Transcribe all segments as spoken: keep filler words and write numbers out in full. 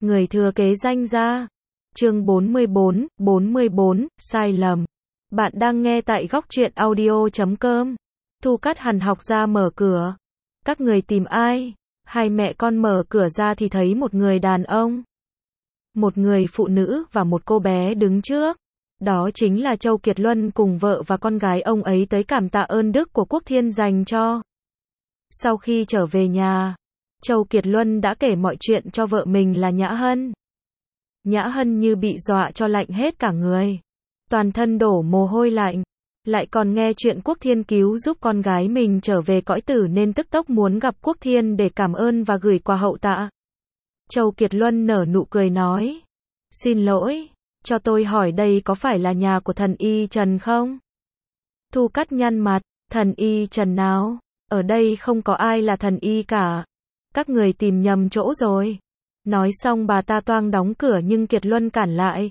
Người thừa kế danh gia. Chương bốn mươi bốn, bốn mươi bốn, sai lầm. Bạn đang nghe tại góc truyện audio chấm com. Thu Cát Hàn học ra mở cửa. Các người tìm ai? Hai mẹ con mở cửa ra thì thấy một người đàn ông, một người phụ nữ và một cô bé đứng trước. Đó chính là Châu Kiệt Luân cùng vợ và con gái ông ấy tới cảm tạ ơn đức của Quốc Thiên dành cho. Sau khi trở về nhà, Châu Kiệt Luân đã kể mọi chuyện cho vợ mình là Nhã Hân. Nhã Hân như bị dọa cho lạnh hết cả người, toàn thân đổ mồ hôi lạnh, lại còn nghe chuyện Quốc Thiên cứu giúp con gái mình trở về cõi tử nên tức tốc muốn gặp Quốc Thiên để cảm ơn và gửi quà hậu tạ. Châu Kiệt Luân nở nụ cười nói, xin lỗi, cho tôi hỏi đây có phải là nhà của thần y Trần không? Thu Cát nhăn mặt, thần y Trần nào? Ở đây không có ai là thần y cả. Các người tìm nhầm chỗ rồi. Nói xong bà ta toang đóng cửa nhưng Kiệt Luân cản lại.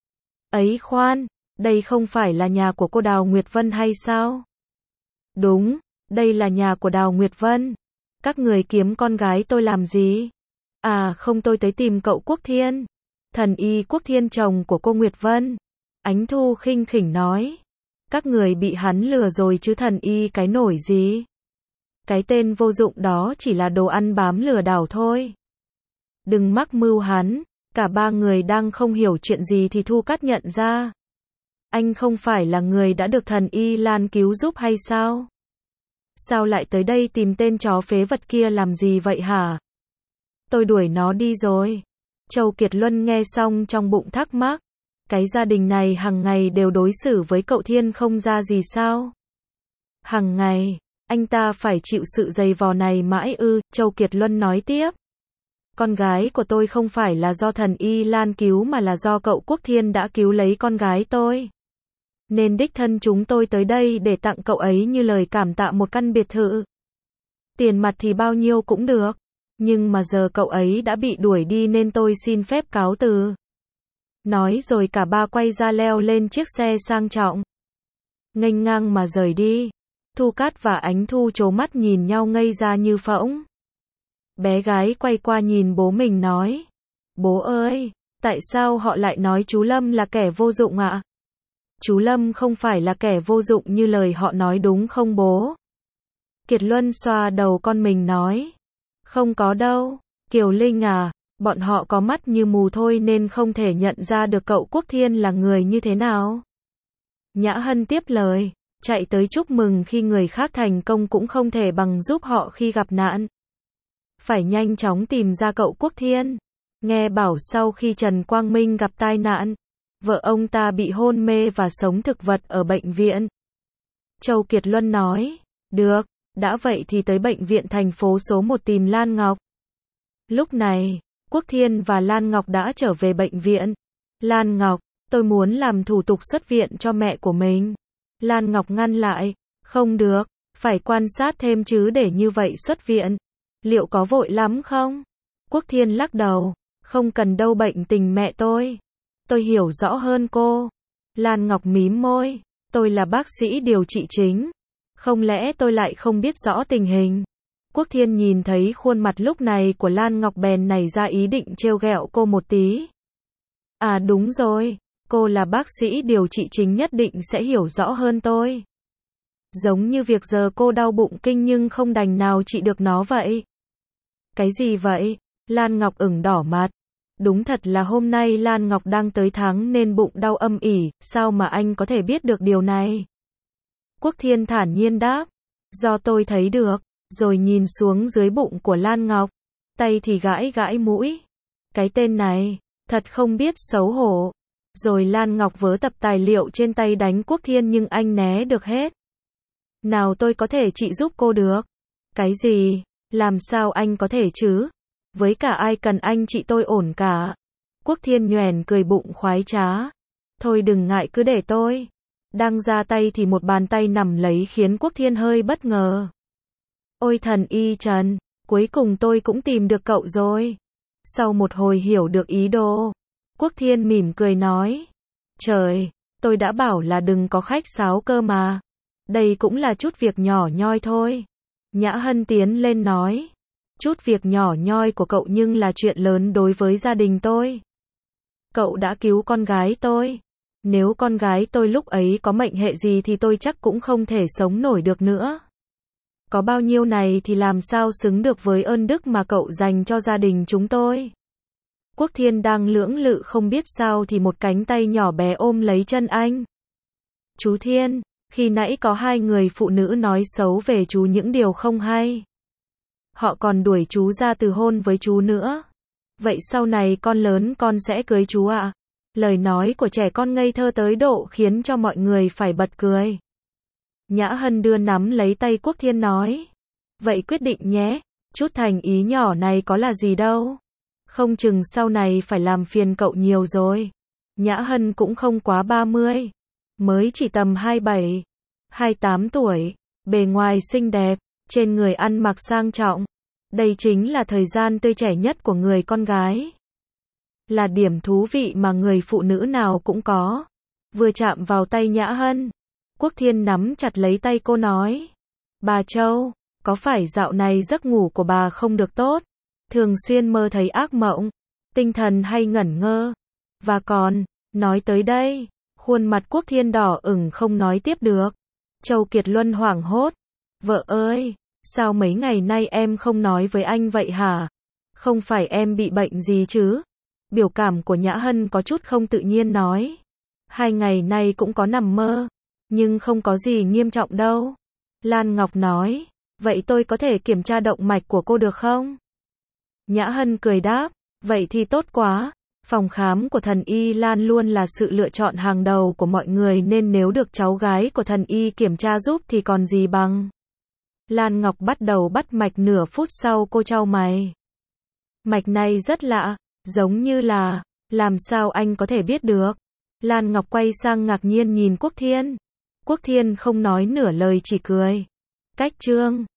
Ấy khoan, đây không phải là nhà của cô Đào Nguyệt Vân hay sao? Đúng, đây là nhà của Đào Nguyệt Vân. Các người kiếm con gái tôi làm gì? À không, tôi tới tìm cậu Quốc Thiên. Thần y Quốc Thiên chồng của cô Nguyệt Vân. Ánh Thu khinh khỉnh nói. Các người bị hắn lừa rồi chứ thần y cái nổi gì? Cái tên vô dụng đó chỉ là đồ ăn bám lừa đảo thôi. Đừng mắc mưu hắn. Cả ba người đang không hiểu chuyện gì thì Thu Cát nhận ra. Anh không phải là người đã được thần y Lan cứu giúp hay sao? Sao lại tới đây tìm tên chó phế vật kia làm gì vậy hả? Tôi đuổi nó đi rồi. Châu Kiệt Luân nghe xong trong bụng thắc mắc. Cái gia đình này hàng ngày đều đối xử với cậu Thiên không ra gì sao? Hàng ngày, anh ta phải chịu sự giày vò này mãi ư? Châu Kiệt Luân nói tiếp. Con gái của tôi không phải là do thần y Lan cứu mà là do cậu Quốc Thiên đã cứu lấy con gái tôi. Nên đích thân chúng tôi tới đây để tặng cậu ấy như lời cảm tạ một căn biệt thự. Tiền mặt thì bao nhiêu cũng được. Nhưng mà giờ cậu ấy đã bị đuổi đi nên tôi xin phép cáo từ. Nói rồi cả ba quay ra leo lên chiếc xe sang trọng. Nghênh ngang mà rời đi. Thu Cát và Ánh Thu trố mắt nhìn nhau ngây ra như phỗng. Bé gái quay qua nhìn bố mình nói. Bố ơi, tại sao họ lại nói chú Lâm là kẻ vô dụng ạ? Chú Lâm không phải là kẻ vô dụng như lời họ nói đúng không bố? Kiệt Luân xoa đầu con mình nói. Không có đâu, Kiều Linh à, bọn họ có mắt như mù thôi nên không thể nhận ra được cậu Quốc Thiên là người như thế nào. Nhã Hân tiếp lời, chạy tới chúc mừng khi người khác thành công cũng không thể bằng giúp họ khi gặp nạn. Phải nhanh chóng tìm ra cậu Quốc Thiên. Nghe bảo sau khi Trần Quang Minh gặp tai nạn, vợ ông ta bị hôn mê và sống thực vật ở bệnh viện. Châu Kiệt Luân nói, được, đã vậy thì tới bệnh viện thành phố số một tìm Lan Ngọc. Lúc này, Quốc Thiên và Lan Ngọc đã trở về bệnh viện. Lan Ngọc, tôi muốn làm thủ tục xuất viện cho mẹ của mình. Lan Ngọc ngăn lại, không được, phải quan sát thêm chứ để như vậy xuất viện. Liệu có vội lắm không? Quốc Thiên lắc đầu, không cần đâu, bệnh tình mẹ tôi. Tôi hiểu rõ hơn cô. Lan Ngọc mím môi, tôi là bác sĩ điều trị chính. Không lẽ tôi lại không biết rõ tình hình? Quốc Thiên nhìn thấy khuôn mặt lúc này của Lan Ngọc bèn nảy ra ý định trêu ghẹo cô một tí. À đúng rồi, cô là bác sĩ điều trị chính nhất định sẽ hiểu rõ hơn tôi. Giống như việc giờ cô đau bụng kinh nhưng không đành nào trị được nó vậy. Cái gì vậy? Lan Ngọc ửng đỏ mặt. Đúng thật là hôm nay Lan Ngọc đang tới tháng nên bụng đau âm ỉ, sao mà anh có thể biết được điều này? Quốc Thiên thản nhiên đáp, do tôi thấy được, rồi nhìn xuống dưới bụng của Lan Ngọc, tay thì gãi gãi mũi. Cái tên này, thật không biết xấu hổ. Rồi Lan Ngọc vớ tập tài liệu trên tay đánh Quốc Thiên nhưng anh né được hết. Nào tôi có thể trị giúp cô được. Cái gì? Làm sao anh có thể chứ? Với cả ai cần anh trị tôi ổn cả. Quốc Thiên nhoẻn cười bụng khoái trá. Thôi đừng ngại cứ để tôi. Đang ra tay thì một bàn tay nằm lấy khiến Quốc Thiên hơi bất ngờ. Ôi thần y Trần, cuối cùng tôi cũng tìm được cậu rồi. Sau một hồi hiểu được ý đồ, Quốc Thiên mỉm cười nói. Trời, tôi đã bảo là đừng có khách sáo cơ mà. Đây cũng là chút việc nhỏ nhoi thôi. Nhã Hân tiến lên nói. Chút việc nhỏ nhoi của cậu nhưng là chuyện lớn đối với gia đình tôi. Cậu đã cứu con gái tôi. Nếu con gái tôi lúc ấy có mệnh hệ gì thì tôi chắc cũng không thể sống nổi được nữa. Có bao nhiêu này thì làm sao xứng được với ơn đức mà cậu dành cho gia đình chúng tôi. Quốc Thiên đang lưỡng lự không biết sao thì một cánh tay nhỏ bé ôm lấy chân anh. Chú Thiên, khi nãy có hai người phụ nữ nói xấu về chú những điều không hay. Họ còn đuổi chú ra từ hôn với chú nữa. Vậy sau này con lớn con sẽ cưới chú ạ? À? Lời nói của trẻ con ngây thơ tới độ khiến cho mọi người phải bật cười. Nhã Hân đưa nắm lấy tay Quốc Thiên nói. Vậy quyết định nhé, chút thành ý nhỏ này có là gì đâu. Không chừng sau này phải làm phiền cậu nhiều rồi. Nhã Hân cũng không quá ba mươi. Mới chỉ tầm hai mươi bảy, hai mươi tám tuổi. Bề ngoài xinh đẹp, trên người ăn mặc sang trọng. Đây chính là thời gian tươi trẻ nhất của người con gái. Là điểm thú vị mà người phụ nữ nào cũng có. Vừa chạm vào tay Nhã Hân, Quốc Thiên nắm chặt lấy tay cô nói. Bà Châu, có phải dạo này giấc ngủ của bà không được tốt? Thường xuyên mơ thấy ác mộng, tinh thần hay ngẩn ngơ. Và còn, nói tới đây, khuôn mặt Quốc Thiên đỏ ửng không nói tiếp được. Châu Kiệt Luân hoảng hốt. Vợ ơi, sao mấy ngày nay em không nói với anh vậy hả? Không phải em bị bệnh gì chứ? Biểu cảm của Nhã Hân có chút không tự nhiên nói. Hai ngày nay cũng có nằm mơ, nhưng không có gì nghiêm trọng đâu. Lan Ngọc nói, vậy tôi có thể kiểm tra động mạch của cô được không? Nhã Hân cười đáp, vậy thì tốt quá. Phòng khám của thần y Lan luôn là sự lựa chọn hàng đầu của mọi người nên nếu được cháu gái của thần y kiểm tra giúp thì còn gì bằng. Lan Ngọc bắt đầu bắt mạch nửa phút sau cô chau mày. Mạch này rất lạ, giống như là, làm sao anh có thể biết được? Lan Ngọc quay sang ngạc nhiên nhìn Quốc Thiên. Quốc Thiên không nói nửa lời chỉ cười. Cách Trương,